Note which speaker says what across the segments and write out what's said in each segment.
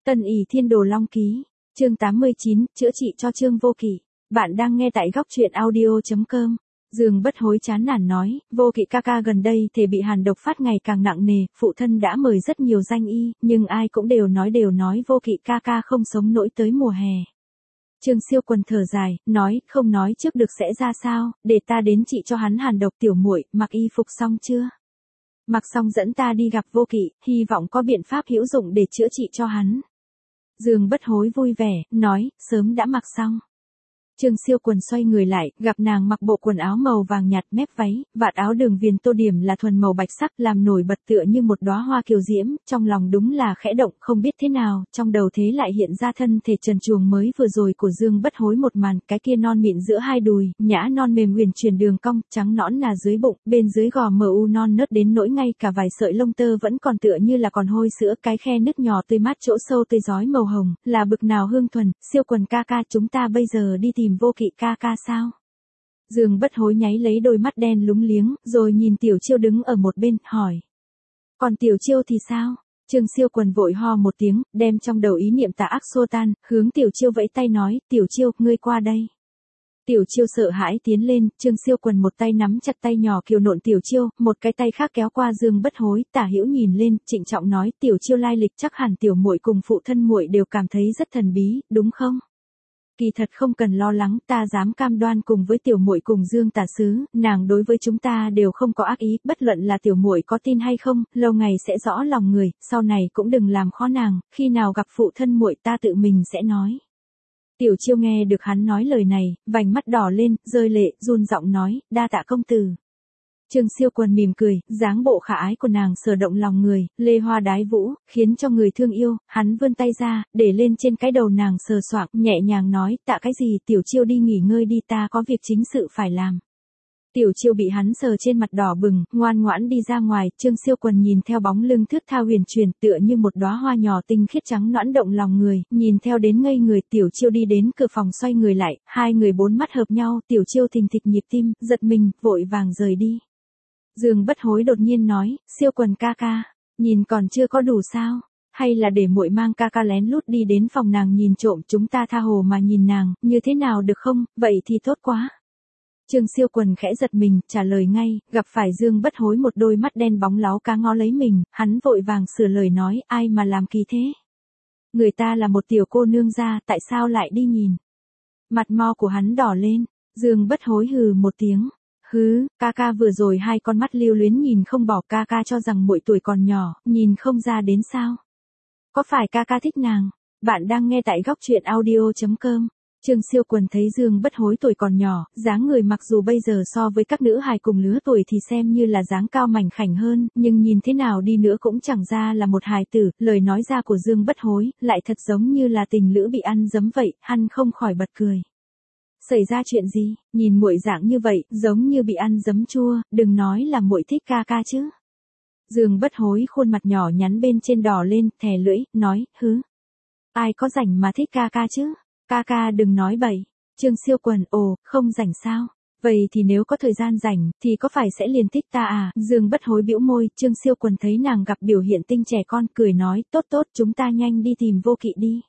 Speaker 1: Tân ỷ thiên đồ long ký, chương 89, chữa trị cho Trương Vô Kỵ. Bạn đang nghe tại góc truyện audio.com. Dương Bất Hối chán nản nói, Vô Kỵ ca ca gần đây thể bị hàn độc phát ngày càng nặng nề, phụ thân đã mời rất nhiều danh y, nhưng ai cũng đều nói Vô Kỵ ca ca không sống nổi tới mùa hè. Trương Siêu Quần thở dài, nói, không nói trước được sẽ ra sao, để ta đến trị cho hắn hàn độc. Tiểu muội, mặc y phục xong chưa? Mặc xong dẫn ta đi gặp Vô Kỵ, hy vọng có biện pháp hữu dụng để chữa trị cho hắn. Dương Bất Hối vui vẻ, nói, sớm đã mặc xong. Trương Siêu Quần xoay người lại, gặp nàng mặc bộ quần áo màu vàng nhạt, mép váy, vạt áo đường viền tô điểm là thuần màu bạch sắc, làm nổi bật tựa như một đóa hoa kiều diễm, trong lòng đúng là khẽ động, không biết thế nào, trong đầu thế lại hiện ra thân thể trần truồng mới vừa rồi của Dương Bất Hối một màn, cái kia non mịn giữa hai đùi, nhã non mềm huyền chuyển đường cong, trắng nõn là dưới bụng, bên dưới gò mờ u non nớt đến nỗi ngay cả vài sợi lông tơ vẫn còn tựa như là còn hôi sữa, cái khe nứt nhỏ tươi mát chỗ sâu tươi rói màu hồng, là bực nào hương thuần. Siêu Quần ca ca, chúng ta bây giờ đi tìm Vô Kỵ ca ca sao? Dương Bất Hối nháy lấy đôi mắt đen lúng liếng, rồi nhìn Tiểu Chiêu đứng ở một bên, hỏi. Còn Tiểu Chiêu thì sao? Trương Siêu Quần vội ho một tiếng, đem trong đầu ý niệm tà ác xua tan, hướng Tiểu Chiêu vẫy tay nói, Tiểu Chiêu, ngươi qua đây. Tiểu Chiêu sợ hãi tiến lên, Trương Siêu Quần một tay nắm chặt tay nhỏ kiều nộn Tiểu Chiêu, một cái tay khác kéo qua Dương Bất Hối, tả hữu nhìn lên, trịnh trọng nói, Tiểu Chiêu lai lịch chắc hẳn tiểu muội cùng phụ thân muội đều cảm thấy rất thần bí, đúng không? Kỳ thật không cần lo lắng, ta dám cam đoan cùng với tiểu muội cùng Dương tả sứ, nàng đối với chúng ta đều không có ác ý, bất luận là tiểu muội có tin hay không, lâu ngày sẽ rõ lòng người, sau này cũng đừng làm khó nàng, khi nào gặp phụ thân muội ta tự mình sẽ nói. Tiểu Chiêu nghe được hắn nói lời này, vành mắt đỏ lên, rơi lệ, run giọng nói, đa tạ công tử. Trương Siêu Quần mỉm cười, dáng bộ khả ái của nàng sờ động lòng người, lê hoa đái vũ, khiến cho người thương yêu. Hắn vươn tay ra, để lên trên cái đầu nàng sờ soạng, nhẹ nhàng nói, tạ cái gì, Tiểu Chiêu đi nghỉ ngơi đi, ta có việc chính sự phải làm. Tiểu Chiêu bị hắn sờ trên mặt đỏ bừng, ngoan ngoãn đi ra ngoài. Trương Siêu Quần nhìn theo bóng lưng thướt tha huyền chuyển, tựa như một đóa hoa nhỏ tinh khiết trắng nõn động lòng người, nhìn theo đến ngây người. Tiểu Chiêu đi đến cửa phòng xoay người lại, hai người bốn mắt hợp nhau, Tiểu Chiêu thình thịch nhịp tim, giật mình, vội vàng rời đi. Dương Bất Hối đột nhiên nói, Siêu Quần ca ca, nhìn còn chưa có đủ sao? Hay là để muội mang ca ca lén lút đi đến phòng nàng nhìn trộm, chúng ta tha hồ mà nhìn nàng, như thế nào được không? Vậy thì tốt quá. Trương Siêu Quần khẽ giật mình, trả lời ngay, gặp phải Dương Bất Hối một đôi mắt đen bóng láo cá ngó lấy mình, hắn vội vàng sửa lời nói, ai mà làm kỳ thế? Người ta là một tiểu cô nương gia, tại sao lại đi nhìn? Mặt mo của hắn đỏ lên, Dương Bất Hối hừ một tiếng. Hứ, ca ca vừa rồi hai con mắt lưu luyến nhìn không bỏ, ca ca cho rằng muội tuổi còn nhỏ, nhìn không ra đến sao? Có phải ca ca thích nàng? Bạn đang nghe tại góc truyện audio.com. Trương Siêu Quần thấy Dương Bất Hối tuổi còn nhỏ, dáng người mặc dù bây giờ so với các nữ hài cùng lứa tuổi thì xem như là dáng cao mảnh khảnh hơn, nhưng nhìn thế nào đi nữa cũng chẳng ra là một hài tử. Lời nói ra của Dương Bất Hối lại thật giống như là tình lữ bị ăn giấm vậy, hắn không khỏi bật cười. Xảy ra chuyện gì? Nhìn muội dạng như vậy, giống như bị ăn giấm chua, đừng nói là muội thích ca ca chứ. Dương Bất Hối khuôn mặt nhỏ nhắn bên trên đỏ lên, thè lưỡi, nói, hứ. Ai có rảnh mà thích ca ca chứ? Ca ca đừng nói bậy. Trương Siêu Quần, ồ, không rảnh sao? Vậy thì nếu có thời gian rảnh, thì có phải sẽ liền thích ta à? Dương Bất Hối bĩu môi, Trương Siêu Quần thấy nàng gặp biểu hiện tinh trẻ con, cười nói, tốt tốt, chúng ta nhanh đi tìm Vô Kỵ đi.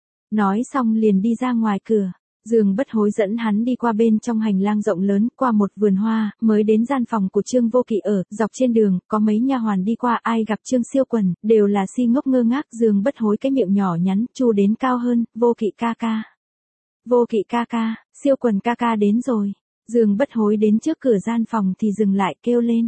Speaker 1: Nói xong liền đi ra ngoài cửa. Dương Bất Hối dẫn hắn đi qua bên trong hành lang rộng lớn, qua một vườn hoa, mới đến gian phòng của Trương Vô Kỵ ở. Dọc trên đường, có mấy nha hoàn đi qua, ai gặp Trương Siêu Quần, đều là si ngốc ngơ ngác. Dương Bất Hối cái miệng nhỏ nhắn, chu đến cao hơn, Vô Kỵ ca ca. Vô Kỵ ca ca, Siêu Quần ca ca đến rồi. Dương Bất Hối đến trước cửa gian phòng thì dừng lại, kêu lên.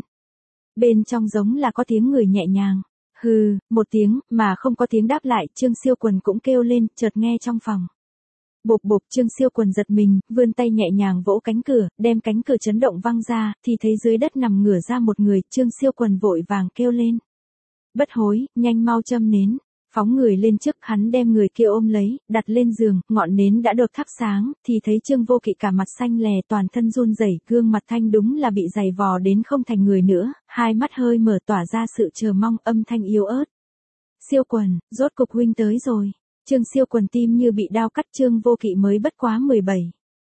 Speaker 1: Bên trong giống là có tiếng người nhẹ nhàng. Hừ, một tiếng, mà không có tiếng đáp lại. Trương Siêu Quần cũng kêu lên, chợt nghe trong phòng. Bộp bộp, Trương Siêu Quần giật mình, vươn tay nhẹ nhàng vỗ cánh cửa, đem cánh cửa chấn động văng ra, thì thấy dưới đất nằm ngửa ra một người. Trương Siêu Quần vội vàng kêu lên. Bất Hối, nhanh mau châm nến. Phóng người lên trước, hắn đem người kia ôm lấy, đặt lên giường, ngọn nến đã được thắp sáng, thì thấy Trương Vô Kỵ cả mặt xanh lè, toàn thân run rẩy, gương mặt thanh đúng là bị dày vò đến không thành người nữa, hai mắt hơi mở tỏa ra sự chờ mong, âm thanh yếu ớt. Siêu Quần, rốt cục huynh tới rồi. Trương Siêu Quần tim như bị đao cắt. Trương Vô Kỵ mới bất quá 17.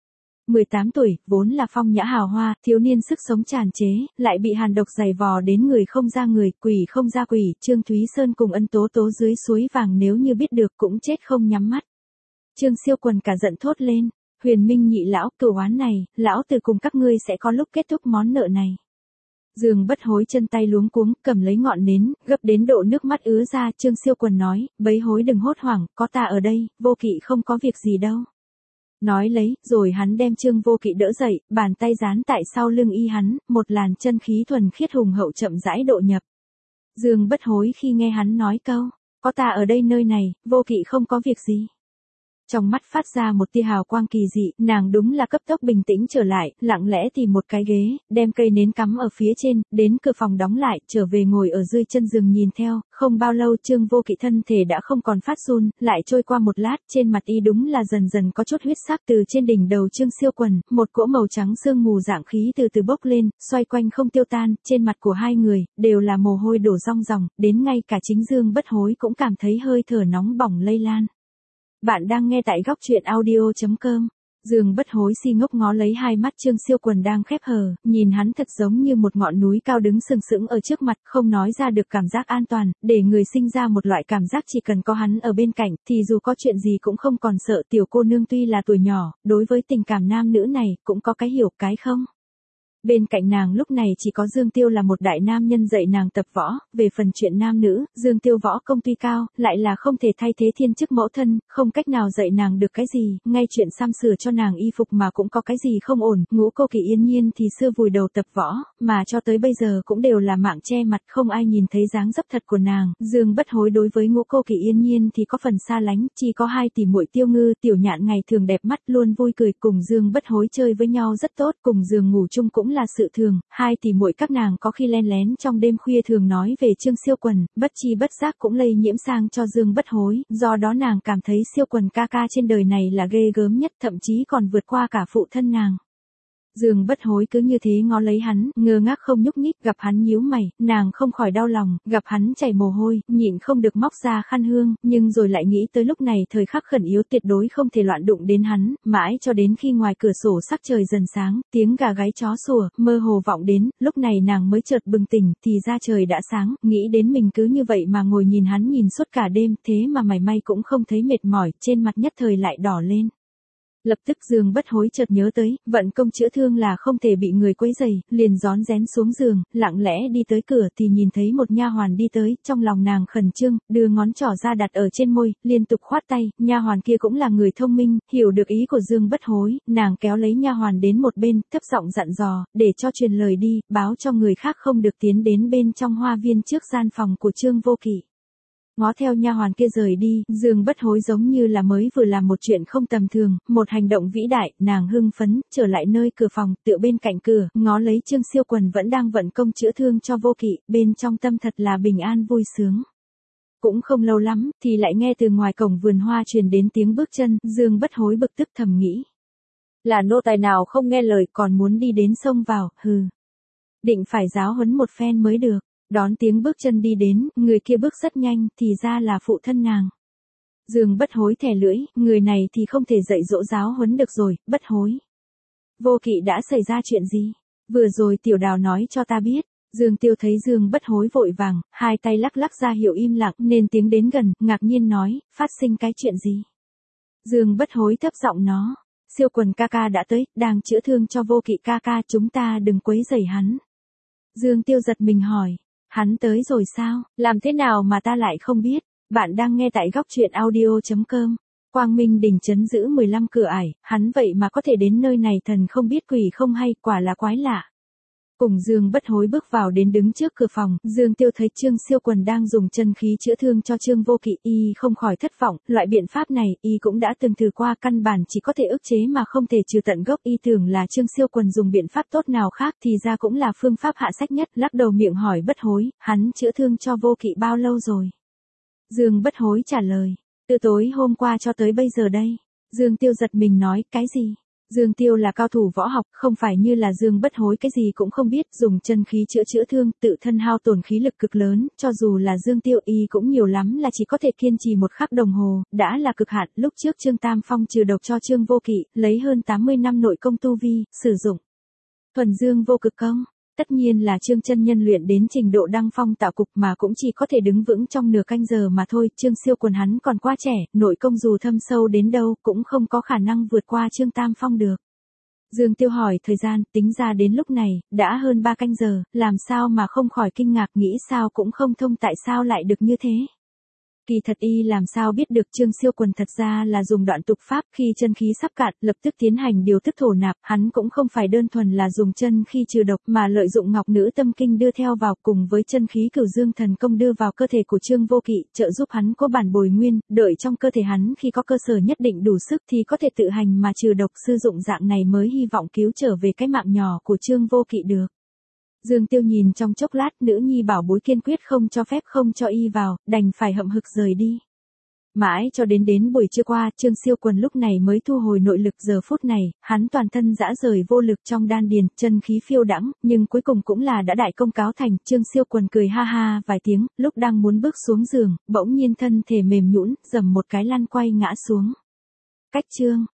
Speaker 1: 18 tuổi, vốn là phong nhã hào hoa, thiếu niên sức sống tràn trế, lại bị hàn độc giày vò đến người không ra người, quỷ không ra quỷ, Trương Thúy Sơn cùng Ân Tố Tố dưới suối vàng nếu như biết được cũng chết không nhắm mắt. Trương Siêu Quần cả giận thốt lên, Huyền Minh nhị lão, cửu oán này, lão tử cùng các ngươi sẽ có lúc kết thúc món nợ này. Dương Bất Hối chân tay luống cuống, cầm lấy ngọn nến, gấp đến độ nước mắt ứa ra, Trương Siêu Quần nói, bấy hối đừng hốt hoảng, có ta ở đây, Vô Kỵ không có việc gì đâu. Nói lấy, rồi hắn đem Trương Vô Kỵ đỡ dậy, bàn tay dán tại sau lưng y hắn, một làn chân khí thuần khiết hùng hậu chậm rãi độ nhập. Dương Bất Hối khi nghe hắn nói câu, có ta ở đây nơi này, Vô Kỵ không có việc gì. Trong mắt phát ra một tia hào quang kỳ dị, nàng đúng là cấp tốc bình tĩnh trở lại, lặng lẽ tìm một cái ghế, đem cây nến cắm ở phía trên, đến cửa phòng đóng lại, trở về ngồi ở dưới chân giường nhìn theo, không bao lâu Trương Vô Kỵ thân thể đã không còn phát run, lại trôi qua một lát, trên mặt y đúng là dần dần có chút huyết sắc từ trên đỉnh đầu Trương Siêu Quần, một cỗ màu trắng sương mù dạng khí từ từ bốc lên, xoay quanh không tiêu tan, trên mặt của hai người, đều là mồ hôi đổ ròng ròng, đến ngay cả chính Dương Bất Hối cũng cảm thấy hơi thở nóng bỏng lây lan. Bạn đang nghe tại góc truyện audio.com. Dương Bất Hối si ngốc ngó lấy hai mắt Trương Siêu Quần đang khép hờ, nhìn hắn thật giống như một ngọn núi cao đứng sừng sững ở trước mặt, không nói ra được cảm giác an toàn, để người sinh ra một loại cảm giác chỉ cần có hắn ở bên cạnh, thì dù có chuyện gì cũng không còn sợ. Tiểu cô nương tuy là tuổi nhỏ, đối với tình cảm nam nữ này, cũng có cái hiểu cái không. Bên cạnh nàng lúc này chỉ có Dương Tiêu là một đại nam nhân dạy nàng tập võ, về phần chuyện nam nữ, Dương Tiêu võ công tuy cao, lại là không thể thay thế thiên chức mẫu thân, không cách nào dạy nàng được cái gì, ngay chuyện xăm sửa cho nàng y phục mà cũng có cái gì không ổn. Ngũ cô Kỳ Yên Nhiên thì xưa vùi đầu tập võ, mà cho tới bây giờ cũng đều là mạng che mặt, không ai nhìn thấy dáng dấp thật của nàng. Dương Bất Hối đối với Ngũ cô Kỳ Yên Nhiên thì có phần xa lánh, chỉ có hai tỷ muội Tiêu Ngư, Tiểu Nhạn ngày thường đẹp mắt, luôn vui cười cùng Dương Bất Hối chơi với nhau rất tốt, cùng giường ngủ chung cũng là sự thường, hai tỷ muội các nàng có khi len lén trong đêm khuya thường nói về Trương Siêu Quần, bất chi bất giác cũng lây nhiễm sang cho Dương Bất Hối, do đó nàng cảm thấy Siêu Quần ca ca trên đời này là ghê gớm nhất, thậm chí còn vượt qua cả phụ thân nàng. Dương Bất Hối cứ như thế ngó lấy hắn, ngơ ngác không nhúc nhích, gặp hắn nhíu mày, nàng không khỏi đau lòng, gặp hắn chảy mồ hôi, nhịn không được móc ra khăn hương, nhưng rồi lại nghĩ tới lúc này thời khắc khẩn yếu tuyệt đối không thể loạn đụng đến hắn, mãi cho đến khi ngoài cửa sổ sắc trời dần sáng, tiếng gà gáy chó sủa, mơ hồ vọng đến, lúc này nàng mới chợt bừng tỉnh, thì ra trời đã sáng, nghĩ đến mình cứ như vậy mà ngồi nhìn hắn nhìn suốt cả đêm, thế mà mảy may cũng không thấy mệt mỏi, trên mặt nhất thời lại đỏ lên. Lập tức Dương Bất Hối chợt nhớ tới, vận công chữa thương là không thể bị người quấy rầy, liền rón rén xuống giường, lặng lẽ đi tới cửa thì nhìn thấy một nha hoàn đi tới, trong lòng nàng khẩn trương, đưa ngón trỏ ra đặt ở trên môi, liên tục khoát tay, nha hoàn kia cũng là người thông minh, hiểu được ý của Dương Bất Hối, nàng kéo lấy nha hoàn đến một bên, thấp giọng dặn dò, để cho truyền lời đi, báo cho người khác không được tiến đến bên trong hoa viên trước gian phòng của Trương Vô Kỵ. Ngó theo nha hoàn kia rời đi, Dương Bất Hối giống như là mới vừa làm một chuyện không tầm thường, một hành động vĩ đại, nàng hưng phấn, trở lại nơi cửa phòng, tựa bên cạnh cửa, ngó lấy Trương Siêu Quần vẫn đang vận công chữa thương cho Vô Kỵ, bên trong tâm thật là bình an vui sướng. Cũng không lâu lắm, thì lại nghe từ ngoài cổng vườn hoa truyền đến tiếng bước chân, Dương Bất Hối bực tức thầm nghĩ. Là nô tài nào không nghe lời còn muốn đi đến xông vào, hừ. Định phải giáo huấn một phen mới được. Đón tiếng bước chân đi đến, người kia bước rất nhanh, thì ra là phụ thân nàng. Dương Bất Hối thè lưỡi, người này thì không thể dạy dỗ giáo huấn được rồi, Bất Hối. Vô Kỵ đã xảy ra chuyện gì? Vừa rồi Tiểu Đào nói cho ta biết. Dương Tiêu thấy Dương Bất Hối vội vàng, hai tay lắc lắc ra hiệu im lặng, nên tiếng đến gần, ngạc nhiên nói, phát sinh cái chuyện gì? Dương Bất Hối thấp giọng nó, Siêu Quần ca ca đã tới, đang chữa thương cho Vô Kỵ ca ca, chúng ta đừng quấy rầy hắn. Dương Tiêu giật mình hỏi. Hắn tới rồi sao? Làm thế nào mà ta lại không biết? Bạn đang nghe tại góc truyện audio.com. Quang Minh đỉnh trấn giữ 15 cửa ải, hắn vậy mà có thể đến nơi này, thần không biết quỷ không hay, quả là quái lạ. Cùng Dương Bất Hối bước vào đến đứng trước cửa phòng, Dương Tiêu thấy Trương Siêu Quần đang dùng chân khí chữa thương cho Trương Vô Kỵ, y không khỏi thất vọng, loại biện pháp này, y cũng đã từng thử qua, căn bản chỉ có thể ức chế mà không thể trừ tận gốc, y tưởng là Trương Siêu Quần dùng biện pháp tốt nào khác thì ra cũng là phương pháp hạ sách nhất, lắc đầu miệng hỏi Bất Hối, hắn chữa thương cho Vô Kỵ bao lâu rồi? Dương Bất Hối trả lời, từ tối hôm qua cho tới bây giờ đây. Dương Tiêu giật mình nói, cái gì? Dương Tiêu là cao thủ võ học, không phải như là Dương Bất Hối cái gì cũng không biết, dùng chân khí chữa thương, tự thân hao tổn khí lực cực lớn, cho dù là Dương Tiêu y cũng nhiều lắm là chỉ có thể kiên trì một khắc đồng hồ, đã là cực hạn. Lúc trước Trương Tam Phong trừ độc cho Trương Vô Kỵ, lấy hơn 80 năm nội công tu vi, sử dụng thuần dương vô cực công. Tất nhiên là Trương chân nhân luyện đến trình độ đăng phong tạo cục mà cũng chỉ có thể đứng vững trong nửa canh giờ mà thôi. Trương Siêu Quần hắn còn quá trẻ, nội công dù thâm sâu đến đâu cũng không có khả năng vượt qua Trương Tam Phong được. Dương Tiêu hỏi thời gian, tính ra đến lúc này, đã hơn 3 canh giờ, làm sao mà không khỏi kinh ngạc, nghĩ sao cũng không thông tại sao lại được như thế. Kỳ thật y làm sao biết được Trương Siêu Quần thật ra là dùng đoạn tục pháp, khi chân khí sắp cạn, lập tức tiến hành điều tức thổ nạp, hắn cũng không phải đơn thuần là dùng chân khi trừ độc mà lợi dụng Ngọc Nữ Tâm Kinh đưa theo vào cùng với chân khí Cửu Dương Thần Công đưa vào cơ thể của Trương Vô Kỵ, trợ giúp hắn có bản bồi nguyên, đợi trong cơ thể hắn khi có cơ sở nhất định đủ sức thì có thể tự hành mà trừ độc, sử dụng dạng này mới hy vọng cứu trở về cái mạng nhỏ của Trương Vô Kỵ được. Dương Tiêu nhìn trong chốc lát, nữ nhi bảo bối kiên quyết không cho phép không cho y vào, đành phải hậm hực rời đi. Mãi cho đến buổi trưa qua, Trương Siêu Quần lúc này mới thu hồi nội lực. Giờ phút này, hắn toàn thân rã rời vô lực trong đan điền, chân khí phiêu đãng, nhưng cuối cùng cũng là đã đại công cáo thành. Trương Siêu Quần cười ha ha vài tiếng, lúc đang muốn bước xuống giường, bỗng nhiên thân thể mềm nhũn, dầm một cái lăn quay ngã xuống. Cách chương